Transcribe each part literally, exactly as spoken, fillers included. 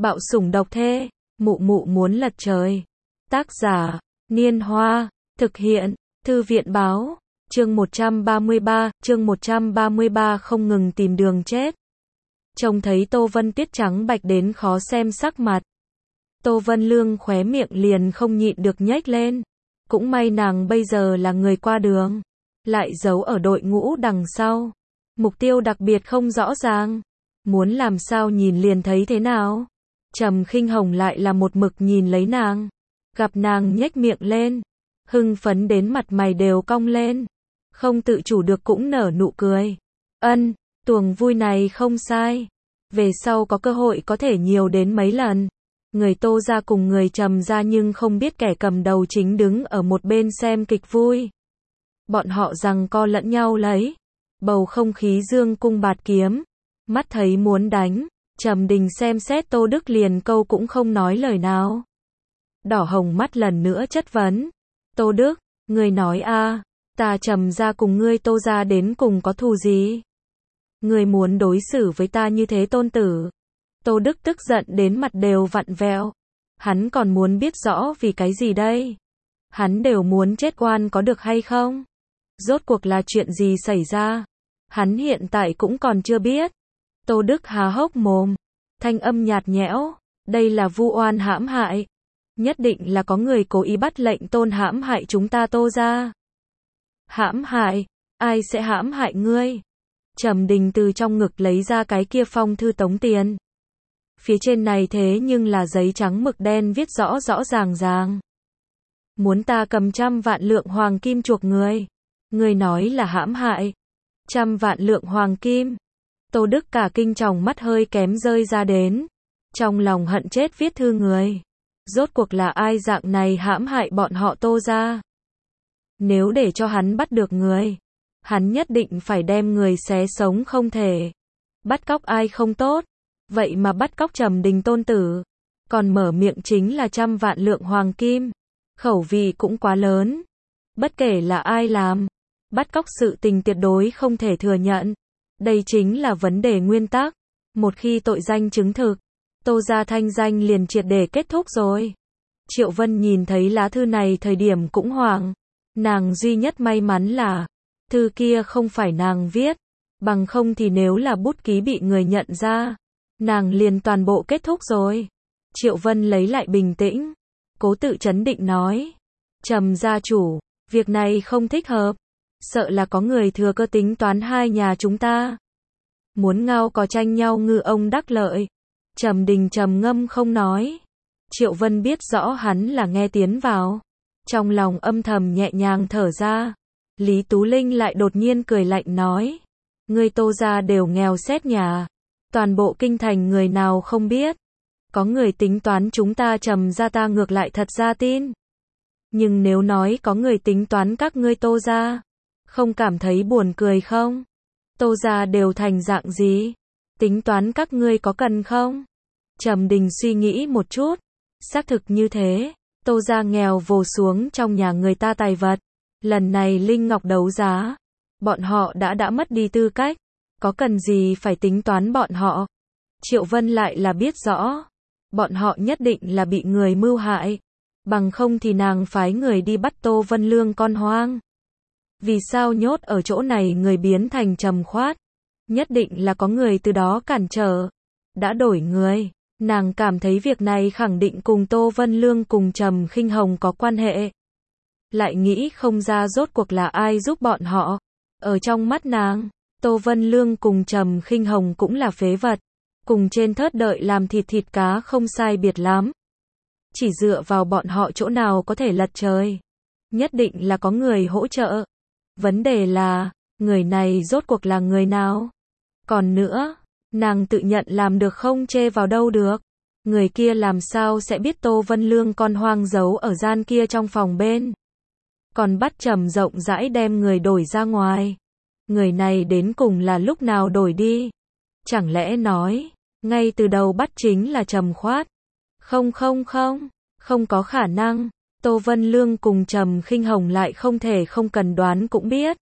Bạo sủng độc thê, mụ mụ muốn lật trời. Tác giả, Niên Hoa, thực hiện, Thư viện báo, chương một trăm ba mươi ba, chương một trăm ba mươi ba không ngừng tìm đường chết. Trông thấy Tô Vân Tiết trắng bạch đến khó xem sắc mặt. Tô Vân Lương khóe miệng liền không nhịn được nhếch lên. Cũng may nàng bây giờ là người qua đường, lại giấu ở đội ngũ đằng sau. Mục tiêu đặc biệt không rõ ràng, muốn làm sao nhìn liền thấy thế nào. Trầm Khinh Hồng lại là một mực nhìn lấy nàng, gặp nàng nhếch miệng lên, hưng phấn đến mặt mày đều cong lên, không tự chủ được cũng nở nụ cười. Ân, tuồng vui này không sai, về sau có cơ hội có thể nhiều đến mấy lần. Người Tô gia cùng người Trầm gia nhưng không biết kẻ cầm đầu chính đứng ở một bên xem kịch vui. Bọn họ giằng co lẫn nhau lấy, bầu không khí dương cung bạt kiếm, mắt thấy muốn đánh. Trầm Đình xem xét Tô Đức liền câu cũng không nói lời nào. Đỏ hồng mắt lần nữa chất vấn. Tô Đức, ngươi nói a, ta Trầm gia cùng ngươi Tô gia đến cùng có thù gì? Ngươi muốn đối xử với ta như thế tôn tử? Tô Đức tức giận đến mặt đều vặn vẹo. Hắn còn muốn biết rõ vì cái gì đây? Hắn đều muốn chết oan có được hay không? Rốt cuộc là chuyện gì xảy ra? Hắn hiện tại cũng còn chưa biết. Tô Đức há hốc mồm, thanh âm nhạt nhẽo, đây là vu oan hãm hại. Nhất định là có người cố ý bắt lệnh tôn hãm hại chúng ta Tô gia. Hãm hại? Ai sẽ hãm hại ngươi? Trầm Đình từ trong ngực lấy ra cái kia phong thư tống tiền. Phía trên này thế nhưng là giấy trắng mực đen viết rõ rõ ràng ràng. Muốn ta cầm trăm vạn lượng hoàng kim chuộc người. Ngươi nói là hãm hại. Trăm vạn lượng hoàng kim. Tô Đức cả kinh tròng mắt hơi kém rơi ra đến. Trong lòng hận chết viết thư người. Rốt cuộc là ai dạng này hãm hại bọn họ Tô gia? Nếu để cho hắn bắt được người, hắn nhất định phải đem người xé sống không thể. Bắt cóc ai không tốt, vậy mà bắt cóc Trầm Đình tôn tử, còn mở miệng chính là trăm vạn lượng hoàng kim. Khẩu vị cũng quá lớn. Bất kể là ai làm, bắt cóc sự tình tuyệt đối không thể thừa nhận. Đây chính là vấn đề nguyên tắc. Một khi tội danh chứng thực, Tô gia thanh danh liền triệt để kết thúc rồi. Triệu Vân nhìn thấy lá thư này thời điểm cũng hoảng. Nàng duy nhất may mắn là thư kia không phải nàng viết, bằng không thì nếu là bút ký bị người nhận ra, nàng liền toàn bộ kết thúc rồi. Triệu Vân lấy lại bình tĩnh, cố tự trấn định nói, Trầm gia chủ, việc này không thích hợp, sợ là có người thừa cơ tính toán hai nhà chúng ta. Muốn ngao có tranh nhau ngư ông đắc lợi. Trầm Đình trầm ngâm không nói. Triệu Vân biết rõ hắn là nghe tiến vào, trong lòng âm thầm nhẹ nhàng thở ra. Lý Tú Linh lại đột nhiên cười lạnh nói, ngươi Tô gia đều nghèo xét nhà, toàn bộ kinh thành người nào không biết. Có người tính toán chúng ta Trầm gia ta ngược lại thật ra tin. Nhưng nếu nói có người tính toán các ngươi Tô gia, không cảm thấy buồn cười không? Tô gia đều thành dạng gì? Tính toán các ngươi có cần không? Trầm Đình suy nghĩ một chút, xác thực như thế. Tô gia nghèo vồ xuống trong nhà người ta tài vật. Lần này Linh Ngọc đấu giá, bọn họ đã đã mất đi tư cách, có cần gì phải tính toán bọn họ. Triệu Vân lại là biết rõ, bọn họ nhất định là bị người mưu hại, bằng không thì nàng phái người đi bắt Tô Vân Lương con hoang. Vì sao nhốt ở chỗ này người biến thành Trầm Khoát? Nhất định là có người từ đó cản trở, đã đổi người. Nàng cảm thấy việc này khẳng định cùng Tô Vân Lương cùng Trầm Khinh Hồng có quan hệ. Lại nghĩ không ra rốt cuộc là ai giúp bọn họ. Ở trong mắt nàng, Tô Vân Lương cùng Trầm Khinh Hồng cũng là phế vật, cùng trên thớt đợi làm thịt thịt cá không sai biệt lắm. Chỉ dựa vào bọn họ chỗ nào có thể lật trời. Nhất định là có người hỗ trợ. Vấn đề là, người này rốt cuộc là người nào? Còn nữa, nàng tự nhận làm được không chê vào đâu được. Người kia làm sao sẽ biết Tô Vân Lương con hoang giấu ở gian kia trong phòng bên. Còn bắt Trầm rộng rãi đem người đổi ra ngoài. Người này đến cùng là lúc nào đổi đi? Chẳng lẽ nói, ngay từ đầu bắt chính là Trầm Khoát? Không không không, không có khả năng. Tô Vân Lương cùng Trầm Khinh Hồng lại không thể không cần đoán cũng biết.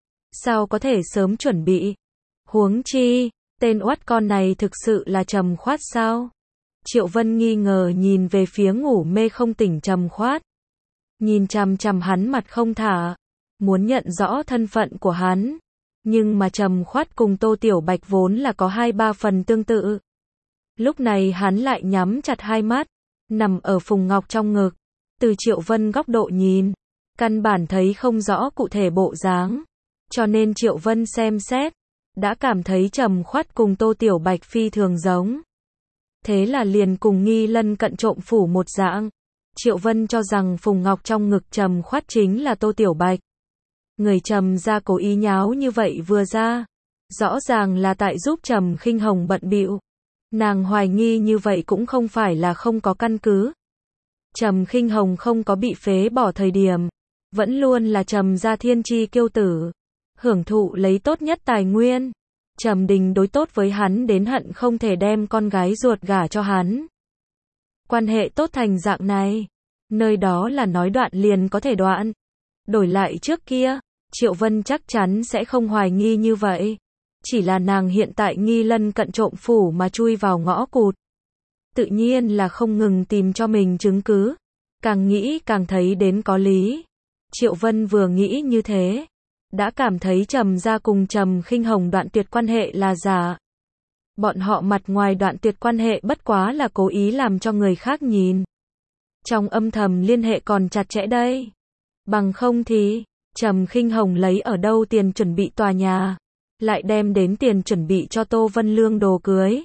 Sao có thể sớm chuẩn bị? Huống chi, tên oát con này thực sự là Trầm Khoát sao? Triệu Vân nghi ngờ nhìn về phía ngủ mê không tỉnh Trầm Khoát. Nhìn chằm chằm hắn mặt không thả, muốn nhận rõ thân phận của hắn. Nhưng mà Trầm Khoát cùng Tô Tiểu Bạch vốn là có hai ba phần tương tự. Lúc này hắn lại nhắm chặt hai mắt, nằm ở Phùng Ngọc trong ngực. Từ Triệu Vân góc độ nhìn, căn bản thấy không rõ cụ thể bộ dáng. Cho nên Triệu Vân xem xét, đã cảm thấy Trầm Khoát cùng Tô Tiểu Bạch phi thường giống. Thế là liền cùng Nghi Lân cận trộm phủ một dạng. Triệu Vân cho rằng Phùng Ngọc trong ngực Trầm Khoát chính là Tô Tiểu Bạch. Người Trầm ra cố ý nháo như vậy vừa ra, rõ ràng là tại giúp Trầm Khinh Hồng bận bịu. Nàng hoài nghi như vậy cũng không phải là không có căn cứ. Trầm Khinh Hồng không có bị phế bỏ thời điểm, vẫn luôn là Trầm gia thiên chi kiêu tử, hưởng thụ lấy tốt nhất tài nguyên. Trầm Đình đối tốt với hắn đến hận không thể đem con gái ruột gả cho hắn. Quan hệ tốt thành dạng này, nơi đó là nói đoạn liền có thể đoạn. Đổi lại trước kia, Triệu Vân chắc chắn sẽ không hoài nghi như vậy. Chỉ là nàng hiện tại Nghi Lân cận trộm phủ mà chui vào ngõ cụt. Tự nhiên là không ngừng tìm cho mình chứng cứ. Càng nghĩ càng thấy đến có lý. Triệu Vân vừa nghĩ như thế, đã cảm thấy Trầm gia cùng Trầm Khinh Hồng đoạn tuyệt quan hệ là giả. Bọn họ mặt ngoài đoạn tuyệt quan hệ bất quá là cố ý làm cho người khác nhìn. Trong âm thầm liên hệ còn chặt chẽ đây. Bằng không thì, Trầm Khinh Hồng lấy ở đâu tiền chuẩn bị tòa nhà, lại đem đến tiền chuẩn bị cho Tô Vân Lương đồ cưới.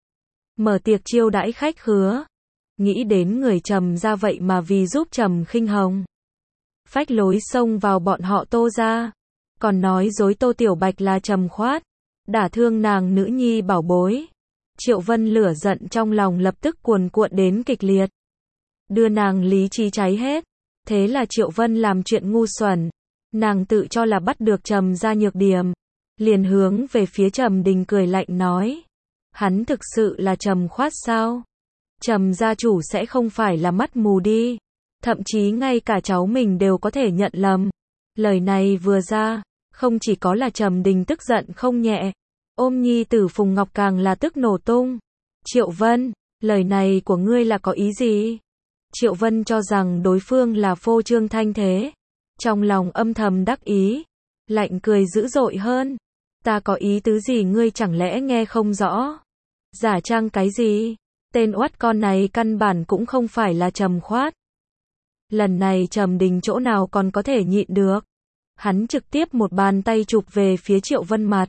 Mở tiệc chiêu đãi khách khứa. Nghĩ đến người Trầm gia vậy mà vì giúp Trầm Khinh Hồng phách lối xông vào bọn họ Tô gia, còn nói dối Tô Tiểu Bạch là Trầm Khoát, đả thương nàng nữ nhi bảo bối. Triệu Vân lửa giận trong lòng lập tức cuồn cuộn đến kịch liệt, đưa nàng lý trí cháy hết. Thế là Triệu Vân làm chuyện ngu xuẩn, nàng tự cho là bắt được Trầm gia nhược điểm, liền hướng về phía Trầm Đình cười lạnh nói, hắn thực sự là Trầm Khoát sao? Trầm gia chủ sẽ không phải là mắt mù đi, thậm chí ngay cả cháu mình đều có thể nhận lầm. Lời này vừa ra, không chỉ có là Trầm Đình tức giận không nhẹ, ôm nhi tử Phùng Ngọc càng là tức nổ tung. Triệu Vân, lời này của ngươi là có ý gì? Triệu Vân cho rằng đối phương là phô trương thanh thế, trong lòng âm thầm đắc ý, lạnh cười dữ dội hơn. Ta có ý tứ gì ngươi chẳng lẽ nghe không rõ? Giả trang cái gì? Tên oát con này căn bản cũng không phải là Trầm Khoát. Lần này Trầm Đình chỗ nào còn có thể nhịn được. Hắn trực tiếp một bàn tay chụp về phía Triệu Vân mặt.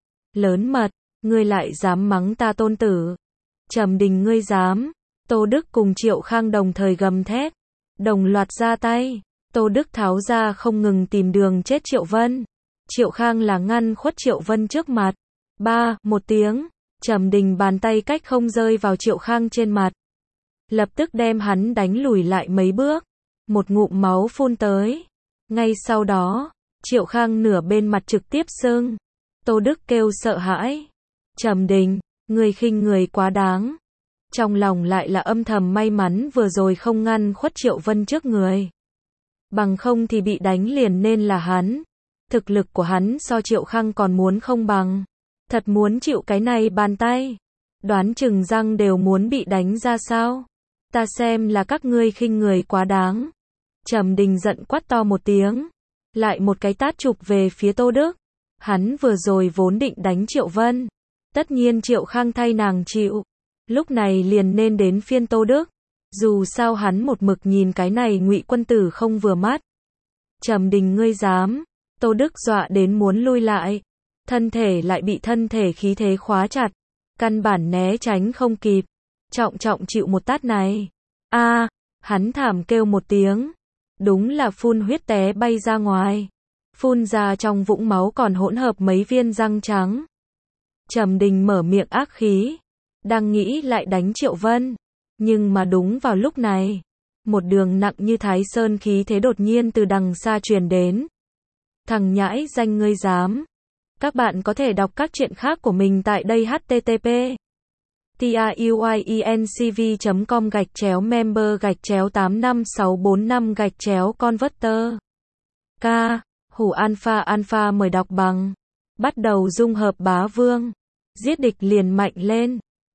Lớn mật, ngươi lại dám mắng ta tôn tử. Trầm Đình ngươi dám. Tô Đức cùng Triệu Khang đồng thời gầm thét, đồng loạt ra tay. Tô Đức tháo ra không ngừng tìm đường chết Triệu Vân. Triệu Khang là ngăn khuất Triệu Vân trước mặt. Ba, một tiếng, Trầm Đình bàn tay cách không rơi vào Triệu Khang trên mặt, lập tức đem hắn đánh lùi lại mấy bước. Một ngụm máu phun tới. Ngay sau đó, Triệu Khang nửa bên mặt trực tiếp sưng. Tô Đức kêu sợ hãi. Trầm Đình, người khinh người quá đáng. Trong lòng lại là âm thầm may mắn vừa rồi không ngăn khuất Triệu Vân trước người. Bằng không thì bị đánh liền nên là hắn. Thực lực của hắn so Triệu Khang còn muốn không bằng. Thật muốn chịu cái này bàn tay. Đoán chừng răng đều muốn bị đánh ra sao. Ta xem là các ngươi khinh người quá đáng. Trầm Đình giận quát to một tiếng. Lại một cái tát chụp về phía Tô Đức. Hắn vừa rồi vốn định đánh Triệu Vân. Tất nhiên Triệu Khang thay nàng chịu. Lúc này liền nên đến phiên Tô Đức. Dù sao hắn một mực nhìn cái này Ngụy quân tử không vừa mắt. Trầm Đình ngươi dám. Tô Đức dọa đến muốn lui lại. Thân thể lại bị thân thể khí thế khóa chặt. Căn bản né tránh không kịp. Trọng trọng chịu một tát này. A, à, hắn thảm kêu một tiếng. Đúng là phun huyết té bay ra ngoài. Phun ra trong vũng máu còn hỗn hợp mấy viên răng trắng. Trầm Đình mở miệng ác khí. Đang nghĩ lại đánh Triệu Vân. Nhưng mà đúng vào lúc này, một đường nặng như Thái Sơn khí thế đột nhiên từ đằng xa truyền đến. Thằng nhãi danh ngươi dám. Các bạn có thể đọc các truyện khác của mình tại đây h t t p truyencv chấm com gạch chéo member gạch chéo tám năm sáu bốn năm gạch chéo converter. K. Hủ Alpha Alpha mời đọc bằng. Bắt đầu dung hợp bá vương. Giết địch liền mạnh lên.